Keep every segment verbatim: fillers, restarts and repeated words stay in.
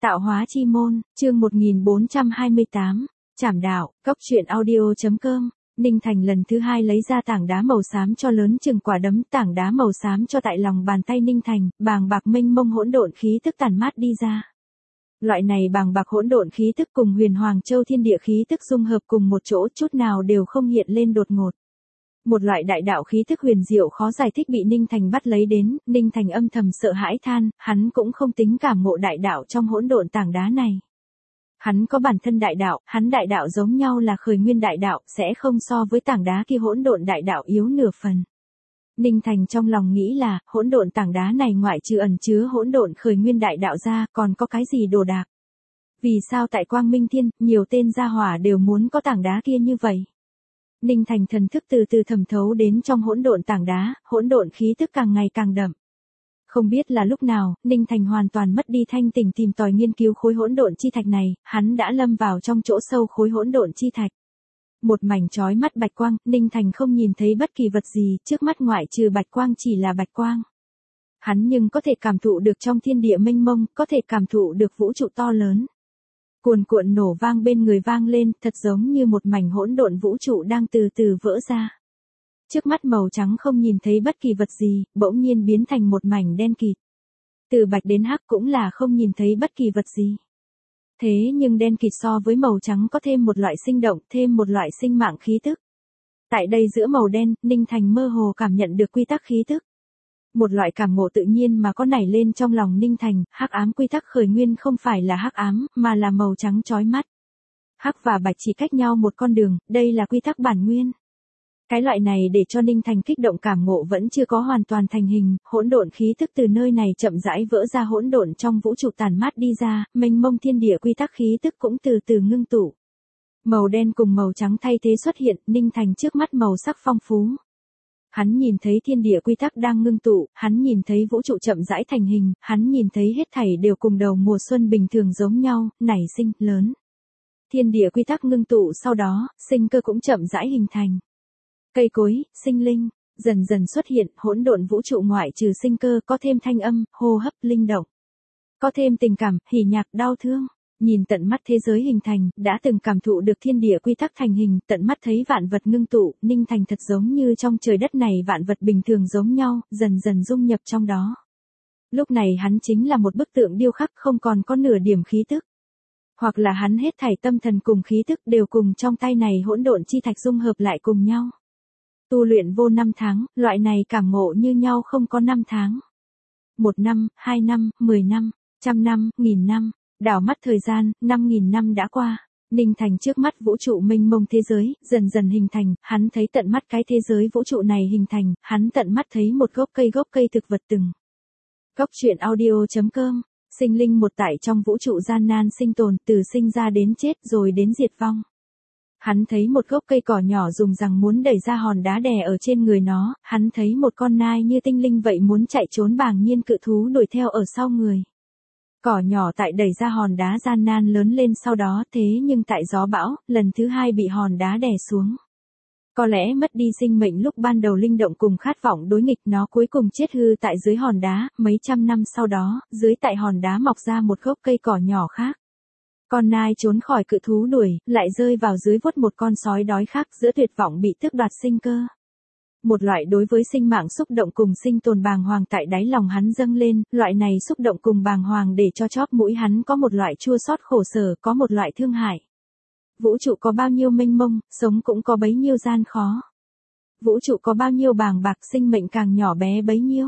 Tạo hóa chi môn, chương một nghìn bốn trăm hai mươi tám, Trảm đạo, cốc truyện audio.com. Ninh Thành lần thứ hai lấy ra tảng đá màu xám cho lớn chừng quả đấm, tảng đá màu xám cho tại lòng bàn tay Ninh Thành, bàng bạc mênh mông hỗn độn khí tức tản mát đi ra. Loại này bàng bạc hỗn độn khí tức cùng Huyền Hoàng Châu thiên địa khí tức dung hợp cùng một chỗ, chút nào đều không hiện lên đột ngột. Một loại đại đạo khí tức huyền diệu khó giải thích bị Ninh Thành bắt lấy đến, Ninh Thành âm thầm sợ hãi than, hắn cũng không tính cảm ngộ đại đạo trong hỗn độn tảng đá này. Hắn có bản thân đại đạo, hắn đại đạo giống nhau là khởi nguyên đại đạo, sẽ không so với tảng đá kia hỗn độn đại đạo yếu nửa phần. Ninh Thành trong lòng nghĩ là, hỗn độn tảng đá này ngoại trừ ẩn chứa hỗn độn khởi nguyên đại đạo ra, còn có cái gì đồ đạc? Vì sao tại Quang Minh Thiên, nhiều tên gia hỏa đều muốn có tảng đá kia như vậy? Ninh Thành thần thức từ từ thẩm thấu đến trong hỗn độn tảng đá, hỗn độn khí tức càng ngày càng đậm. Không biết là lúc nào, Ninh Thành hoàn toàn mất đi thanh tỉnh tìm tòi nghiên cứu khối hỗn độn chi thạch này, hắn đã lâm vào trong chỗ sâu khối hỗn độn chi thạch. Một mảnh chói mắt bạch quang, Ninh Thành không nhìn thấy bất kỳ vật gì, trước mắt ngoại trừ bạch quang chỉ là bạch quang. Hắn nhưng có thể cảm thụ được trong thiên địa mênh mông, có thể cảm thụ được vũ trụ to lớn. Cuồn cuộn nổ vang bên người vang lên, thật giống như một mảnh hỗn độn vũ trụ đang từ từ vỡ ra. Trước mắt màu trắng không nhìn thấy bất kỳ vật gì, bỗng nhiên biến thành một mảnh đen kịt. Từ bạch đến hắc cũng là không nhìn thấy bất kỳ vật gì. Thế nhưng đen kịt so với màu trắng có thêm một loại sinh động, thêm một loại sinh mạng khí tức. Tại đây giữa màu đen, Ninh Thành mơ hồ cảm nhận được quy tắc khí tức. Một loại cảm ngộ tự nhiên mà có nảy lên trong lòng Ninh Thành, hắc ám quy tắc khởi nguyên không phải là hắc ám, mà là màu trắng chói mắt. Hắc và bạch chỉ cách nhau một con đường, đây là quy tắc bản nguyên. Cái loại này để cho Ninh Thành kích động cảm ngộ vẫn chưa có hoàn toàn thành hình, hỗn độn khí tức từ nơi này chậm rãi vỡ ra hỗn độn trong vũ trụ tản mát đi ra, mênh mông thiên địa quy tắc khí tức cũng từ từ ngưng tụ. Màu đen cùng màu trắng thay thế xuất hiện, Ninh Thành trước mắt màu sắc phong phú. Hắn nhìn thấy thiên địa quy tắc đang ngưng tụ, hắn nhìn thấy vũ trụ chậm rãi thành hình, hắn nhìn thấy hết thảy đều cùng đầu mùa xuân bình thường giống nhau, nảy sinh, lớn. Thiên địa quy tắc ngưng tụ sau đó, sinh cơ cũng chậm rãi hình thành. Cây cối, sinh linh, dần dần xuất hiện, hỗn độn vũ trụ ngoại trừ sinh cơ, có thêm thanh âm, hô hấp, linh động. Có thêm tình cảm, hỉ nhạc, đau thương. Nhìn tận mắt thế giới hình thành, đã từng cảm thụ được thiên địa quy tắc thành hình, tận mắt thấy vạn vật ngưng tụ, Ninh Thành thật giống như trong trời đất này vạn vật bình thường giống nhau, dần dần dung nhập trong đó. Lúc này hắn chính là một bức tượng điêu khắc không còn có nửa điểm khí tức. Hoặc là hắn hết thảy tâm thần cùng khí tức đều cùng trong tay này hỗn độn chi thạch dung hợp lại cùng nhau. Tu luyện vô năm tháng, loại này cảm ngộ như nhau không có năm tháng. Một năm, hai năm, mười năm, trăm năm, nghìn năm. Đảo mắt thời gian, năm nghìn năm đã qua, Ninh Thành trước mắt vũ trụ mênh mông thế giới, dần dần hình thành, hắn thấy tận mắt cái thế giới vũ trụ này hình thành, hắn tận mắt thấy một gốc cây gốc cây thực vật từng. Cốc truyện audio.com, sinh linh một tại trong vũ trụ gian nan sinh tồn, từ sinh ra đến chết rồi đến diệt vong. Hắn thấy một gốc cây cỏ nhỏ dùng rằng muốn đẩy ra hòn đá đè ở trên người nó, hắn thấy một con nai như tinh linh vậy muốn chạy trốn bàng nhiên cự thú đuổi theo ở sau người. Cỏ nhỏ tại đẩy ra hòn đá gian nan lớn lên sau đó thế nhưng tại gió bão, lần thứ hai bị hòn đá đè xuống. Có lẽ mất đi sinh mệnh lúc ban đầu linh động cùng khát vọng đối nghịch nó cuối cùng chết hư tại dưới hòn đá, mấy trăm năm sau đó, dưới tại hòn đá mọc ra một gốc cây cỏ nhỏ khác. Con nai trốn khỏi cự thú đuổi, lại rơi vào dưới vuốt một con sói đói khác giữa tuyệt vọng bị tước đoạt sinh cơ. Một loại đối với sinh mạng xúc động cùng sinh tồn bàng hoàng tại đáy lòng hắn dâng lên, loại này xúc động cùng bàng hoàng để cho chóp mũi hắn có một loại chua xót khổ sở, có một loại thương hại. Vũ trụ có bao nhiêu mênh mông, sống cũng có bấy nhiêu gian khó. Vũ trụ có bao nhiêu bàng bạc, sinh mệnh càng nhỏ bé bấy nhiêu.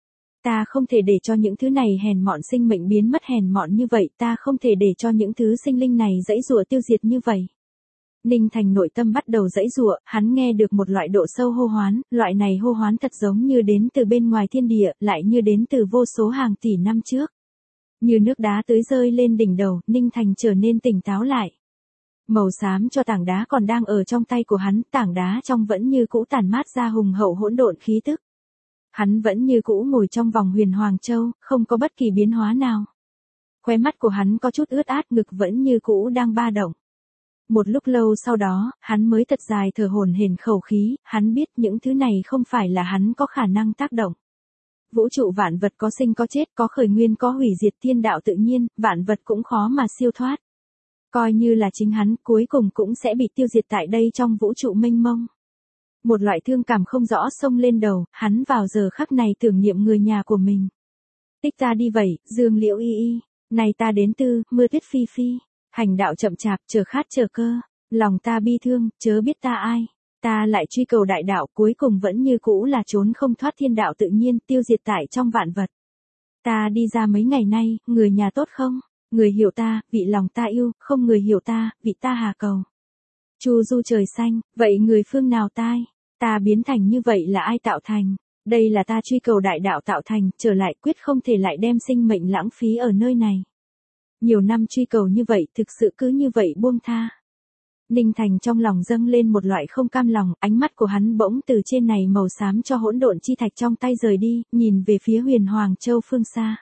Ta không thể để cho những thứ này hèn mọn sinh mệnh biến mất hèn mọn như vậy, ta không thể để cho những thứ sinh linh này dãy rủa tiêu diệt như vậy. Ninh Thành nội tâm bắt đầu dãy rủa, hắn nghe được một loại độ sâu hô hoán, loại này hô hoán thật giống như đến từ bên ngoài thiên địa, lại như đến từ vô số hàng tỷ năm trước. Như nước đá tưới rơi lên đỉnh đầu, Ninh Thành trở nên tỉnh táo lại. Màu xám cho tảng đá còn đang ở trong tay của hắn, tảng đá trong vẫn như cũ tản mát ra hùng hậu hỗn độn khí tức. Hắn vẫn như cũ ngồi trong vòng Huyền Hoàng Châu, không có bất kỳ biến hóa nào. Khóe mắt của hắn có chút ướt át, ngực vẫn như cũ đang ba động. Một lúc lâu sau đó, hắn mới thật dài thở hổn hển khẩu khí, hắn biết những thứ này không phải là hắn có khả năng tác động. Vũ trụ vạn vật có sinh có chết, có khởi nguyên có hủy diệt, thiên đạo tự nhiên, vạn vật cũng khó mà siêu thoát. Coi như là chính hắn, cuối cùng cũng sẽ bị tiêu diệt tại đây trong vũ trụ mênh mông. Một loại thương cảm không rõ xông lên đầu, hắn vào giờ khắc này tưởng niệm người nhà của mình. Tích ta đi vậy, dương liễu y y, này ta đến tư, mưa tuyết phi phi, hành đạo chậm chạp, chờ khát chờ cơ, lòng ta bi thương, chớ biết ta ai. Ta lại truy cầu đại đạo, cuối cùng vẫn như cũ là trốn không thoát thiên đạo tự nhiên, tiêu diệt tại trong vạn vật. Ta đi ra mấy ngày nay, người nhà tốt không? Người hiểu ta, vị lòng ta yêu, không người hiểu ta, vị ta hà cầu. Chu du trời xanh, vậy người phương nào tai? Ta biến thành như vậy là ai tạo thành? Đây là ta truy cầu đại đạo tạo thành, trở lại quyết không thể lại đem sinh mệnh lãng phí ở nơi này. Nhiều năm truy cầu như vậy, thực sự cứ như vậy buông tha. Ninh Thành trong lòng dâng lên một loại không cam lòng, ánh mắt của hắn bỗng từ trên này màu xám cho hỗn độn chi thạch trong tay rời đi, nhìn về phía Huyền Hoàng Châu phương xa.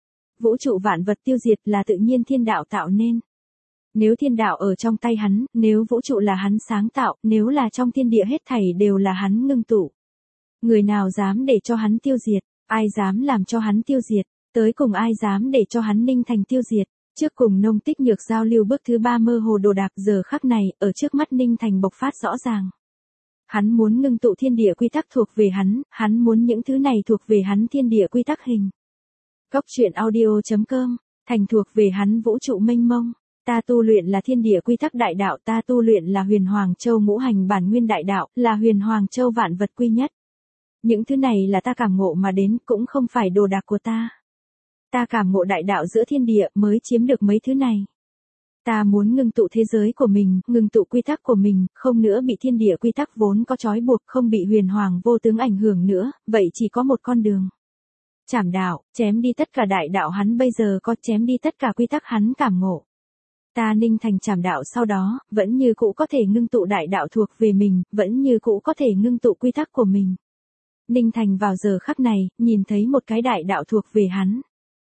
Vũ trụ vạn vật tiêu diệt là tự nhiên thiên đạo tạo nên. Nếu thiên đạo ở trong tay hắn, nếu vũ trụ là hắn sáng tạo, nếu là trong thiên địa hết thảy đều là hắn ngưng tụ. Người nào dám để cho hắn tiêu diệt, ai dám làm cho hắn tiêu diệt, tới cùng ai dám để cho hắn Ninh Thành tiêu diệt. Trước cùng Nông Tích Nhược giao lưu bước thứ ba mơ hồ đồ đạc giờ khắc này, ở trước mắt Ninh Thành bộc phát rõ ràng. Hắn muốn ngưng tụ thiên địa quy tắc thuộc về hắn, hắn muốn những thứ này thuộc về hắn thiên địa quy tắc hình. Cốc truyện audio chấm com, thành thuộc về hắn vũ trụ mênh mông. Ta tu luyện là thiên địa quy tắc đại đạo, ta tu luyện là Huyền Hoàng Châu ngũ hành bản nguyên đại đạo, là Huyền Hoàng Châu vạn vật quy nhất. Những thứ này là ta cảm ngộ mà đến, cũng không phải đồ đạc của ta. Ta cảm ngộ đại đạo giữa thiên địa mới chiếm được mấy thứ này. Ta muốn ngưng tụ thế giới của mình, ngưng tụ quy tắc của mình, không nữa bị thiên địa quy tắc vốn có trói buộc, không bị huyền hoàng vô tướng ảnh hưởng nữa, vậy chỉ có một con đường. Trảm đạo, chém đi tất cả đại đạo hắn bây giờ có, chém đi tất cả quy tắc hắn cảm ngộ. Ta Ninh Thành trảm đạo sau đó, vẫn như cũ có thể ngưng tụ đại đạo thuộc về mình, vẫn như cũ có thể ngưng tụ quy tắc của mình. Ninh Thành vào giờ khắc này, nhìn thấy một cái đại đạo thuộc về hắn.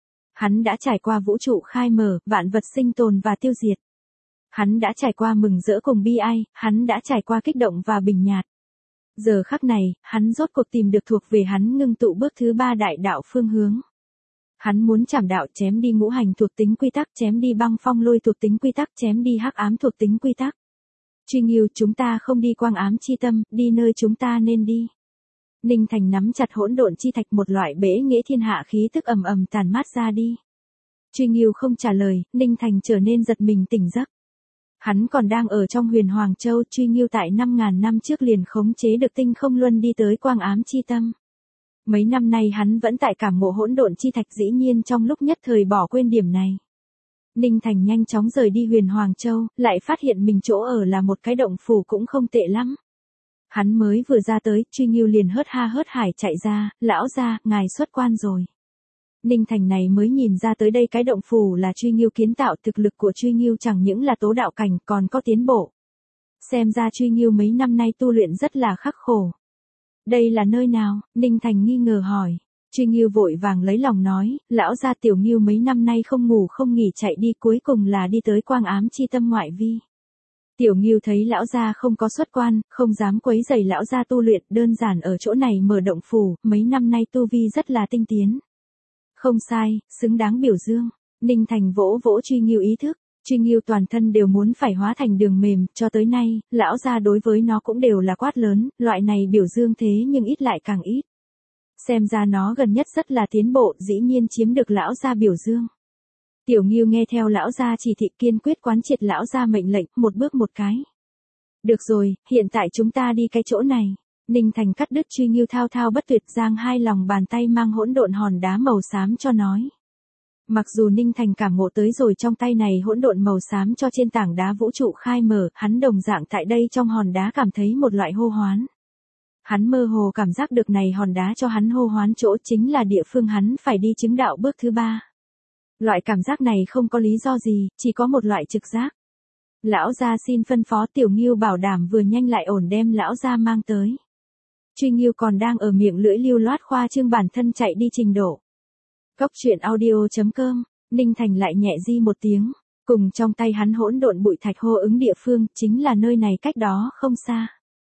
Hắn đã trải qua vũ trụ khai mở, vạn vật sinh tồn và tiêu diệt. Hắn đã trải qua mừng rỡ cùng bi ai, hắn đã trải qua kích động và bình nhạt. Giờ khắc này, hắn rốt cuộc tìm được thuộc về hắn ngưng tụ bước thứ ba đại đạo phương hướng. Hắn muốn trảm đạo chém đi ngũ hành thuộc tính quy tắc, chém đi băng phong lôi thuộc tính quy tắc, chém đi hắc ám thuộc tính quy tắc. Truy Nghiêu, chúng ta không đi quang ám chi tâm, đi nơi chúng ta nên đi. Ninh Thành nắm chặt hỗn độn chi thạch, một loại bể nghĩa thiên hạ khí tức ầm ầm tàn mát ra đi. Truy Nghiêu không trả lời, Ninh Thành trở nên giật mình tỉnh giấc. Hắn còn đang ở trong Huyền Hoàng Châu, Truy Nghiêu tại năm ngàn năm trước liền khống chế được tinh không luân đi tới quang ám chi tâm. Mấy năm nay hắn vẫn tại cảm ngộ hỗn độn chi thạch, dĩ nhiên trong lúc nhất thời bỏ quên điểm này. Ninh Thành nhanh chóng rời đi Huyền Hoàng Châu, lại phát hiện mình chỗ ở là một cái động phủ cũng không tệ lắm. Hắn mới vừa ra tới, Truy Nghiêu liền hớt ha hớt hải chạy ra, lão gia, ngài xuất quan rồi. Ninh Thành này mới nhìn ra tới đây cái động phủ là Truy Nghiêu kiến tạo, thực lực của Truy Nghiêu chẳng những là tố đạo cảnh còn có tiến bộ. Xem ra Truy Nghiêu mấy năm nay tu luyện rất là khắc khổ. Đây là nơi nào? Ninh Thành nghi ngờ hỏi. Truy Nghiêu vội vàng lấy lòng nói, lão gia Tiểu Nghiêu mấy năm nay không ngủ không nghỉ chạy đi, cuối cùng là đi tới quang ám chi tâm ngoại vi. Tiểu Nghiêu thấy lão gia không có xuất quan, không dám quấy rầy lão gia tu luyện, đơn giản ở chỗ này mở động phủ, mấy năm nay tu vi rất là tinh tiến. Không sai, xứng đáng biểu dương. Ninh Thành vỗ vỗ Truy Nghiêu ý thức, Truy Nghiêu toàn thân đều muốn phải hóa thành đường mềm, cho tới nay, lão gia đối với nó cũng đều là quát lớn, loại này biểu dương thế nhưng ít lại càng ít. Xem ra nó gần nhất rất là tiến bộ, dĩ nhiên chiếm được lão gia biểu dương. Tiểu Nghiêu nghe theo lão gia chỉ thị, kiên quyết quán triệt lão gia mệnh lệnh, một bước một cái. Được rồi, hiện tại chúng ta đi cái chỗ này. Ninh Thành cắt đứt Truy Nghiêu thao thao bất tuyệt, giang hai lòng bàn tay mang hỗn độn hòn đá màu xám cho nói. Mặc dù Ninh Thành cảm ngộ tới rồi trong tay này hỗn độn màu xám cho trên tảng đá vũ trụ khai mở, hắn đồng dạng tại đây trong hòn đá cảm thấy một loại hô hoán. Hắn mơ hồ cảm giác được này hòn đá cho hắn hô hoán chỗ chính là địa phương hắn phải đi chứng đạo bước thứ ba. Loại cảm giác này không có lý do gì, chỉ có một loại trực giác. Lão gia xin phân phó, Tiểu Nghiêu bảo đảm vừa nhanh lại ổn đem lão gia mang tới. Truy Nghiêu còn đang ở miệng lưỡi lưu loát khoa trương bản thân chạy đi trình độ. Cốc truyện audio chấm com, Ninh Thành lại nhẹ di một tiếng, cùng trong tay hắn hỗn độn bụi thạch hô ứng địa phương, chính là nơi này cách đó không xa.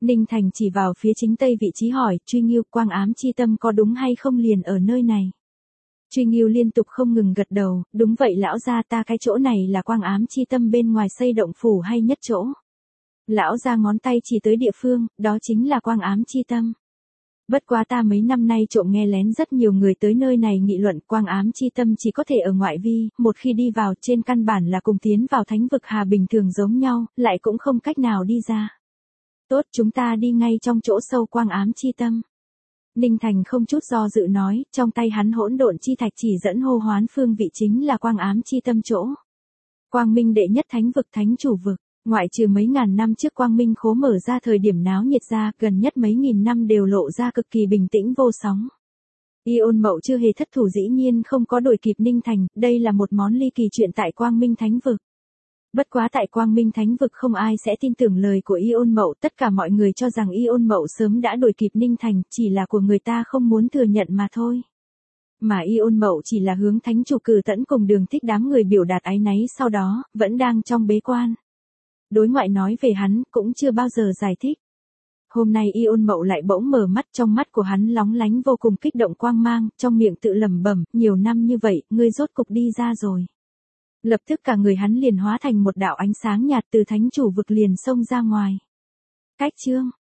Ninh Thành chỉ vào phía chính tây vị trí hỏi, Truy Nghiêu, Quang Ám Chi Tâm có đúng hay không liền ở nơi này? Truy Nghiêu liên tục không ngừng gật đầu, đúng vậy lão gia, ta cái chỗ này là Quang Ám Chi Tâm bên ngoài xây động phủ hay nhất chỗ. Lão gia ngón tay chỉ tới địa phương, đó chính là Quang Ám Chi Tâm. Bất quá ta mấy năm nay trộm nghe lén rất nhiều người tới nơi này nghị luận, Quang Ám Chi Tâm chỉ có thể ở ngoại vi, một khi đi vào trên căn bản là cùng tiến vào thánh vực hà bình thường giống nhau, lại cũng không cách nào đi ra. Tốt, chúng ta đi ngay trong chỗ sâu Quang Ám Chi Tâm. Ninh Thành không chút do dự nói, trong tay hắn hỗn độn chi thạch chỉ dẫn hô hoán phương vị chính là Quang Ám Chi Tâm chỗ. Quang Minh đệ nhất thánh vực thánh chủ vực, ngoại trừ mấy ngàn năm trước Quang Minh khố mở ra thời điểm náo nhiệt ra, gần nhất mấy nghìn năm đều lộ ra cực kỳ bình tĩnh vô sóng. Iôn Mậu chưa hề thất thủ, dĩ nhiên không có đuổi kịp Ninh Thành, đây là một món ly kỳ chuyện tại Quang Minh thánh vực. Bất quá tại Quang Minh thánh vực không ai sẽ tin tưởng lời của Iôn Mậu, tất cả mọi người cho rằng Iôn Mậu sớm đã đuổi kịp Ninh Thành, chỉ là của người ta không muốn thừa nhận mà thôi. Mà Iôn Mậu chỉ là hướng thánh chủ Cử Tẫn cùng Đường Thích đám người biểu đạt áy náy, sau đó, vẫn đang trong bế quan. Đối ngoại nói về hắn, cũng chưa bao giờ giải thích. Hôm nay Iôn Mậu lại bỗng mở mắt, trong mắt của hắn lóng lánh vô cùng kích động quang mang, trong miệng tự lẩm bẩm, nhiều năm như vậy, ngươi rốt cục đi ra rồi. Lập tức cả người hắn liền hóa thành một đạo ánh sáng nhạt từ thánh chủ vực liền xông ra ngoài. Cách chương